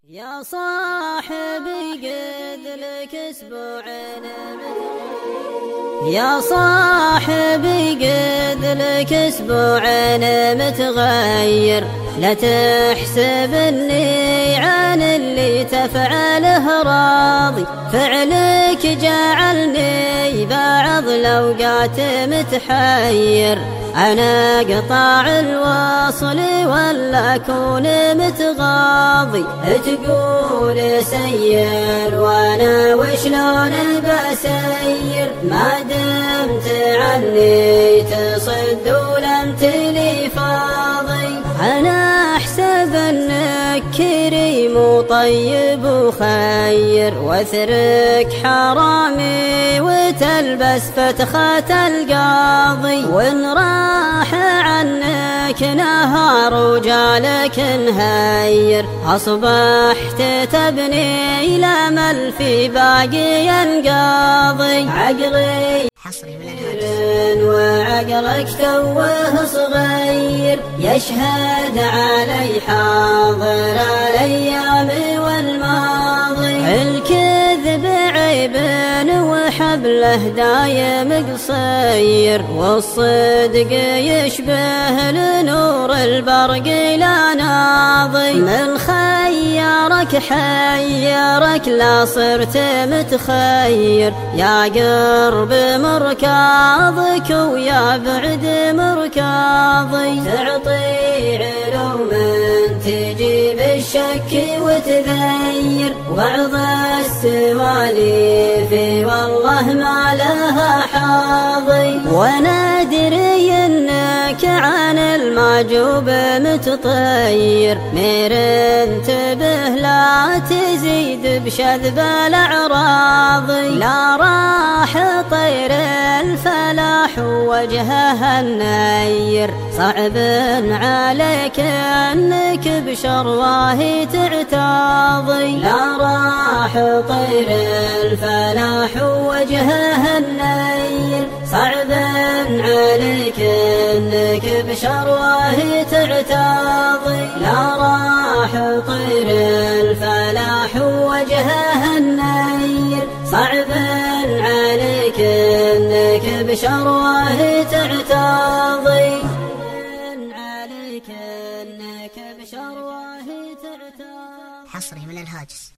يا صاحبي قد لك اسبوعين يا صاحبي قد لك اسبوعين متغير، لا تحسب اني عن اللي تفعله راضي، فعلك جعلني بعض الاوقات متحير. انا اقطع الوصل ولا اكون متغاضي، تقول سير وانا وشلون بسير، ما دمت عني تصد ولم تلي فاضي. انا احسب انك كريم وطيب وخير، واثرك حرامي وتلبس فتخة القاضي، وان راح عنك نهار وجالك نهير، اصبحت تبني الامل في باقي القاضي. عقلي حصري من الهاتف وعقلك توه صغير، يشهد علي حاضر الايام والماضي. الكذب عيب وحبله دايم قصير، والصدق يشبه لنور البرق لا ناضي. من خيرك حيرك لا صرت متخير، يا قرب مركاضك ويا بعد مركاضي. تعطي علوم تجيب الشك وتذير، وعظ السواليف والله ما لها حاضي. وانا ادري انك عن المعجوب متطير، مير انتبه لا تزيد بشذب الاعراضي. لا راح طير الفلاح ووجهه النير، صعب عليك انك بشرواه تعتاضي. لا راح طير الفلاح ووجهه النير، صعب عليك انك بشرواه تعتاضي. لا راح طير الفلاح ووجهه النير، صعب عليك انك بشرواه تعتاضي. عليك انك بشرواه تعتاضي. حصري من الهاجس.